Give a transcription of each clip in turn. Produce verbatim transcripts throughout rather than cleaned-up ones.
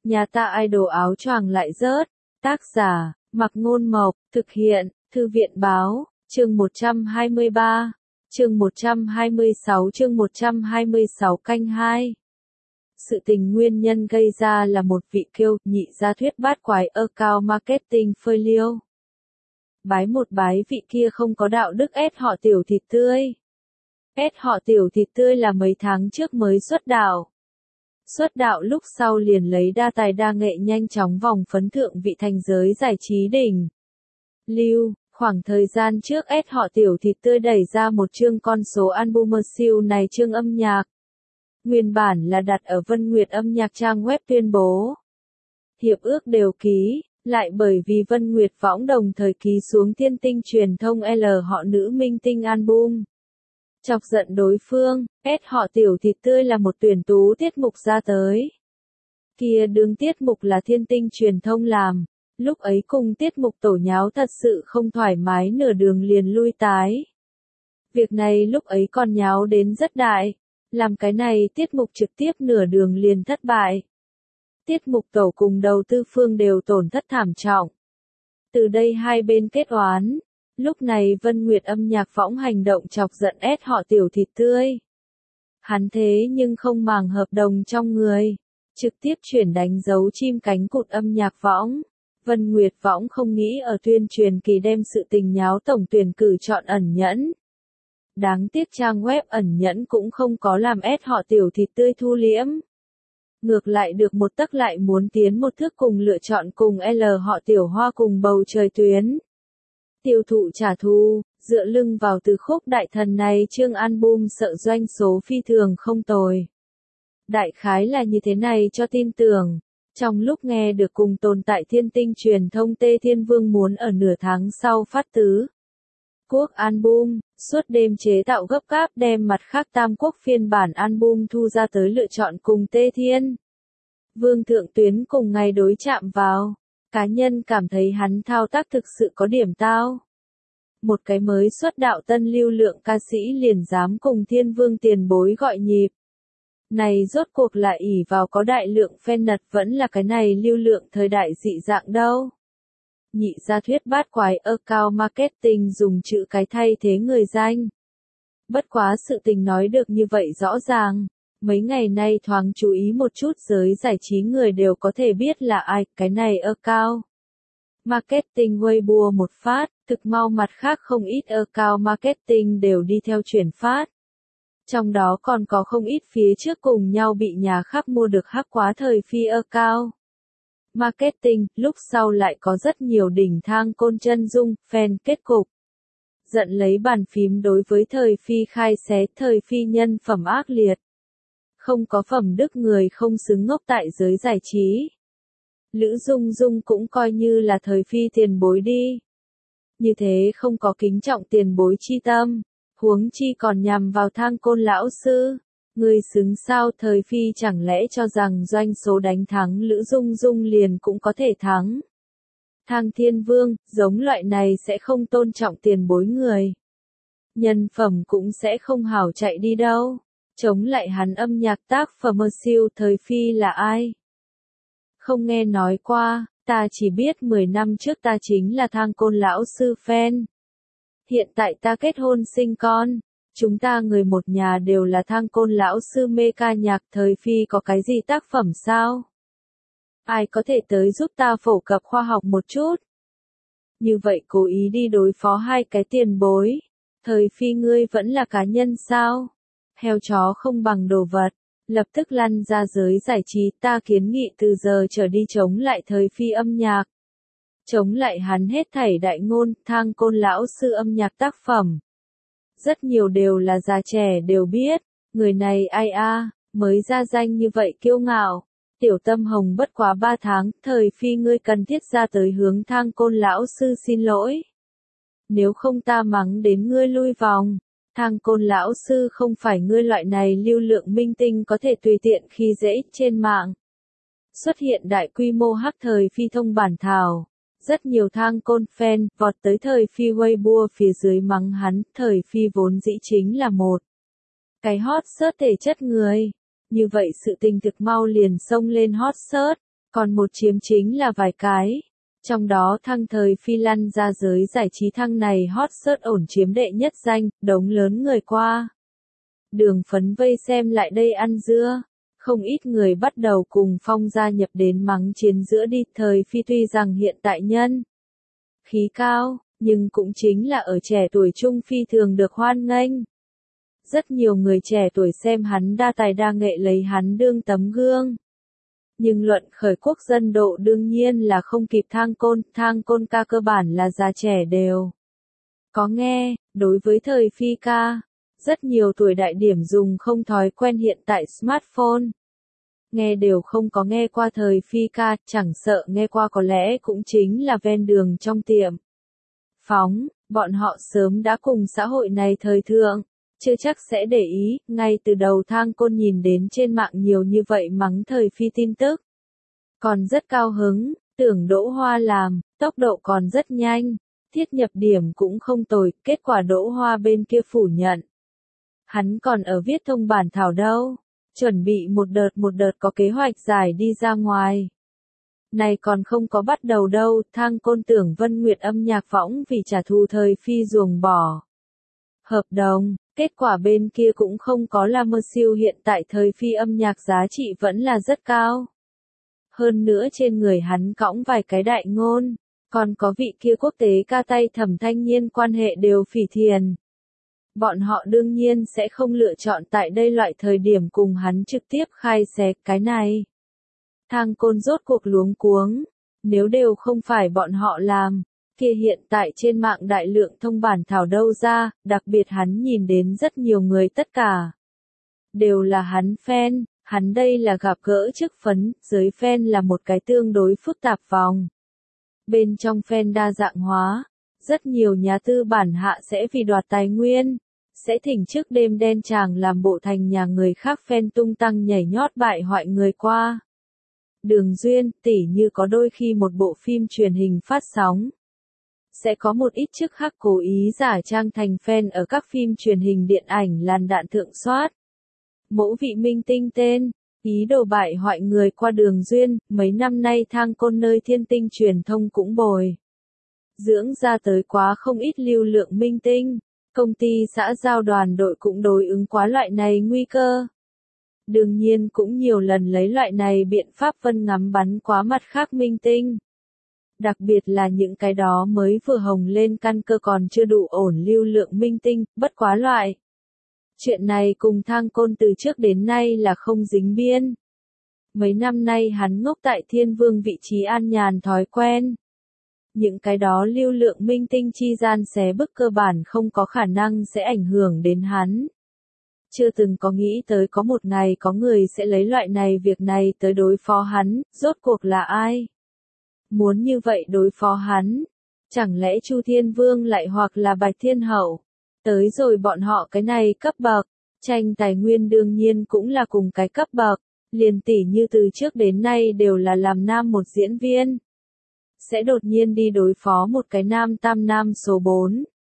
Nhà ta idol áo choàng lại rớt. Tác giả, Mạc Ngôn Mộc, thực hiện, Thư viện Báo, chương một trăm hai mươi ba, chương một trăm hai mươi sáu chương một trăm hai mươi sáu canh hai. Sự tình nguyên nhân gây ra là một vị kiêu, nhị gia thuyết bát quái account marketing phơi liêu. Bái một bái vị kia không có đạo đức ép họ tiểu thịt tươi. Ép họ tiểu thịt tươi là mấy tháng trước mới xuất đạo. Xuất đạo lúc sau liền lấy đa tài đa nghệ nhanh chóng vòng phấn thượng vị thành giới giải trí đỉnh. Lưu, khoảng thời gian trước ép họ tiểu thịt tươi đẩy ra một chương con số album siêu này chương âm nhạc. Nguyên bản là đặt ở Vân Nguyệt âm nhạc trang web tuyên bố. Hiệp ước đều ký, lại bởi vì Vân Nguyệt võng đồng thời ký xuống Thiên Tinh truyền thông L họ nữ minh tinh album. Chọc giận đối phương, ép họ tiểu thịt tươi là một tuyển tú tiết mục ra tới. Kia đường tiết mục là Thiên Tinh truyền thông làm, lúc ấy cùng tiết mục tổ nháo thật sự không thoải mái nửa đường liền lui tái. Việc này lúc ấy còn nháo đến rất đại, làm cái này tiết mục trực tiếp nửa đường liền thất bại. Tiết mục tổ cùng đầu tư phương đều tổn thất thảm trọng. Từ đây hai bên kết oán. Lúc này Vân Nguyệt âm nhạc võng hành động chọc giận ép họ tiểu thịt tươi. Hắn thế nhưng không màng hợp đồng trong người, trực tiếp chuyển đánh dấu chim cánh cụt âm nhạc võng. Vân Nguyệt võng không nghĩ ở tuyên truyền kỳ đem sự tình nháo tổng tuyển cử chọn ẩn nhẫn. Đáng tiếc trang web ẩn nhẫn cũng không có làm ép họ tiểu thịt tươi thu liễm. Ngược lại được một tấc lại muốn tiến một thước cùng lựa chọn cùng L họ tiểu hoa cùng bầu trời tuyến. Tiêu thụ trả thù, dựa lưng vào từ khúc đại thần này chương album sợ doanh số phi thường không tồi. Đại khái là như thế này cho tin tưởng. Trong lúc nghe được cùng tồn tại Thiên Tinh truyền thông Tê Thiên Vương muốn ở nửa tháng sau phát tứ quốc album, suốt đêm chế tạo gấp gáp đem mặt khác tam quốc phiên bản album thu ra tới lựa chọn cùng Tê Thiên Vương thượng tuyến cùng ngày đối chạm vào. Cá nhân cảm thấy hắn thao tác thực sự có điểm tao. Một cái mới xuất đạo tân lưu lượng ca sĩ liền dám cùng Thiên Vương tiền bối gọi nhịp. Này rốt cuộc lại ỷ vào có đại lượng fan nật vẫn là cái này lưu lượng thời đại dị dạng đâu. Nhị gia thuyết bát quái account marketing dùng chữ cái thay thế người danh. Bất quá sự tình nói được như vậy rõ ràng. Mấy ngày nay thoáng chú ý một chút giới giải trí người đều có thể biết là ai, cái này account marketing Weibo một phát, thực mau mặt khác không ít account marketing đều đi theo chuyển phát. Trong đó còn có không ít phía trước cùng nhau bị nhà khác mua được hack quá thời phi account marketing, lúc sau lại có rất nhiều đỉnh thang côn chân dung, fan kết cục. Giận lấy bàn phím đối với thời phi khai xé thời phi nhân phẩm ác liệt. Không có phẩm đức người không xứng ngốc tại giới giải trí. Lữ Dung Dung cũng coi như là thời phi tiền bối đi. Như thế không có kính trọng tiền bối chi tâm, huống chi còn nhằm vào thang côn lão sư. Người xứng sao thời phi chẳng lẽ cho rằng doanh số đánh thắng Lữ Dung Dung liền cũng có thể thắng. Thang Thiên Vương, giống loại này sẽ không tôn trọng tiền bối người. Nhân phẩm cũng sẽ không hảo chạy đi đâu. Chống lại hắn âm nhạc tác phẩm siêu thời phi là ai? Không nghe nói qua, ta chỉ biết mười năm trước ta chính là thang côn lão sư fan. Hiện tại ta kết hôn sinh con, chúng ta người một nhà đều là thang côn lão sư mê ca nhạc thời phi có cái gì tác phẩm sao? Ai có thể tới giúp ta phổ cập khoa học một chút? Như vậy cố ý đi đối phó hai cái tiền bối, thời phi ngươi vẫn là cá nhân sao? Heo chó không bằng đồ vật, lập tức lăn ra giới giải trí ta kiến nghị từ giờ trở đi chống lại thời phi âm nhạc. Chống lại hắn hết thảy đại ngôn, thang côn lão sư âm nhạc tác phẩm. Rất nhiều đều là già trẻ đều biết, người này ai a, mới ra danh như vậy kiêu ngạo. Tiểu Tâm Hồng bất quá ba tháng, thời phi ngươi cần thiết ra tới hướng thang côn lão sư xin lỗi. Nếu không ta mắng đến ngươi lui vòng. Thang côn lão sư không phải ngươi loại này lưu lượng minh tinh có thể tùy tiện khi dễ trên mạng. Xuất hiện đại quy mô hack thời phi thông bản thảo. Rất nhiều thang côn fan vọt tới thời phi Weibo phía dưới mắng hắn, thời phi vốn dĩ chính là một cái hot search thể chất người. Như vậy sự tình thực mau liền xông lên hot search. còn một chiếm chính là vài cái. Trong đó thăng thời phi lăn ra giới giải trí thăng này hot search ổn chiếm đệ nhất danh, đống lớn người qua. Đường phấn vây xem lại đây ăn dưa. Không ít người bắt đầu cùng Phong gia nhập đến mắng chiến giữa đi. Thời phi tuy rằng hiện tại nhân khí cao, nhưng cũng chính là ở trẻ tuổi trung phi thường được hoan nghênh. Rất nhiều người trẻ tuổi xem hắn đa tài đa nghệ lấy hắn đương tấm gương. Nhưng luận khởi quốc dân độ đương nhiên là không kịp Thang Côn, Thang Côn ca cơ bản là già trẻ đều có nghe. Đối với thời phi ca, rất nhiều tuổi đại điểm dùng không thói quen hiện tại smartphone. Nghe đều không có nghe qua thời phi ca, chẳng sợ nghe qua có lẽ cũng chính là ven đường trong tiệm. Phóng, bọn họ sớm đã cùng xã hội này thời thượng, chưa chắc sẽ để ý. Ngay từ đầu Thang Côn nhìn đến trên mạng nhiều như vậy mắng thời phi tin tức. Còn rất cao hứng, tưởng Đỗ Hoa làm, tốc độ còn rất nhanh, thiết nhập điểm cũng không tồi, kết quả Đỗ Hoa bên kia phủ nhận. Hắn còn ở viết thông bản thảo đâu, chuẩn bị một đợt một đợt có kế hoạch giải đi ra ngoài. Này còn không có bắt đầu đâu, Thang Côn tưởng Vân Nguyệt âm nhạc võng vì trả thù thời phi ruồng bỏ hợp đồng, kết quả bên kia cũng không có là mơ siêu hiện tại thời phi âm nhạc giá trị vẫn là rất cao. Hơn nữa trên người hắn cõng vài cái đại ngôn, còn có vị kia quốc tế ca tay Thẩm Thanh Nhiên quan hệ đều phỉ thiền. Bọn họ đương nhiên sẽ không lựa chọn tại đây loại thời điểm cùng hắn trực tiếp khai xé cái này. Thang Côn rốt cuộc luống cuống, nếu đều không phải bọn họ làm, kia hiện tại trên mạng đại lượng thông bản thảo đâu ra, đặc biệt hắn nhìn đến rất nhiều người tất cả đều là hắn fan, hắn đây là gặp gỡ chức phấn, giới fan là một cái tương đối phức tạp vòng. Bên trong fan đa dạng hóa, rất nhiều nhà tư bản hạ sẽ vì đoạt tài nguyên, sẽ thỉnh trước đêm đen chàng làm bộ thành nhà người khác fan tung tăng nhảy nhót bại hoại người qua đường duyên, tỉ như có đôi khi một bộ phim truyền hình phát sóng. Sẽ có một ít chức khác cố ý giả trang thành fan ở các phim truyền hình điện ảnh làn đạn thượng soát. Mẫu vị minh tinh tên, ý đồ bại hoại người qua đường duyên, mấy năm nay Thang Côn nơi thiên tinh truyền thông cũng bồi. Dưỡng ra tới quá không ít lưu lượng minh tinh, công ty xã giao đoàn đội cũng đối ứng quá loại này nguy cơ. Đương nhiên cũng nhiều lần lấy loại này biện pháp vân ngắm bắn quá mặt khác minh tinh. Đặc biệt là những cái đó mới vừa hồng lên căn cơ còn chưa đủ ổn lưu lượng minh tinh, bất quá loại. Chuyện này cùng Thang Côn từ trước đến nay là không dính biên. Mấy năm nay hắn ngốc tại Thiên Vương vị trí an nhàn thói quen. Những cái đó lưu lượng minh tinh chi gian xé bức cơ bản không có khả năng sẽ ảnh hưởng đến hắn. Chưa từng có nghĩ tới có một ngày có người sẽ lấy loại này việc này tới đối phó hắn, rốt cuộc là ai? Muốn như vậy đối phó hắn? Chẳng lẽ Chu Thiên Vương lại hoặc là Bạch Thiên Hậu? Tới rồi bọn họ cái này cấp bậc, tranh tài nguyên đương nhiên cũng là cùng cái cấp bậc, liền tỉ như từ trước đến nay đều là làm nam một diễn viên. Sẽ đột nhiên đi đối phó một cái nam tam nam số bốn.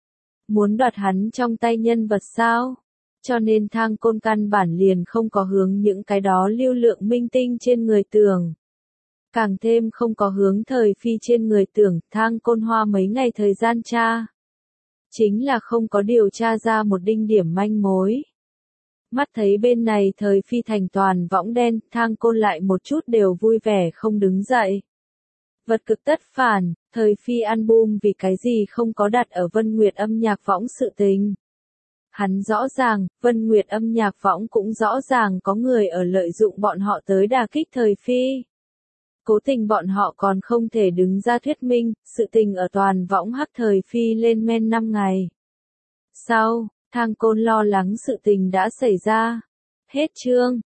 Muốn đoạt hắn trong tay nhân vật sao? Cho nên Thang Côn căn bản liền không có hướng những cái đó lưu lượng minh tinh trên người tưởng. Càng thêm không có hướng thời phi trên người tưởng, Thang Côn hoa mấy ngày thời gian tra. Chính là không có điều tra ra một đinh điểm manh mối. Mắt thấy bên này thời phi thành toàn võng đen, Thang Côn lại một chút đều vui vẻ không đứng dậy. Vật cực tất phản, thời phi album vì cái gì không có đặt ở Vân Nguyệt âm nhạc võng sự tình. Hắn rõ ràng, Vân Nguyệt âm nhạc võng cũng rõ ràng có người ở lợi dụng bọn họ tới đả kích thời phi. Cố tình bọn họ còn không thể đứng ra thuyết minh, sự tình ở toàn võng hắc thời phi lên men năm ngày. Sau, Thang Côn lo lắng sự tình đã xảy ra. Hết chương.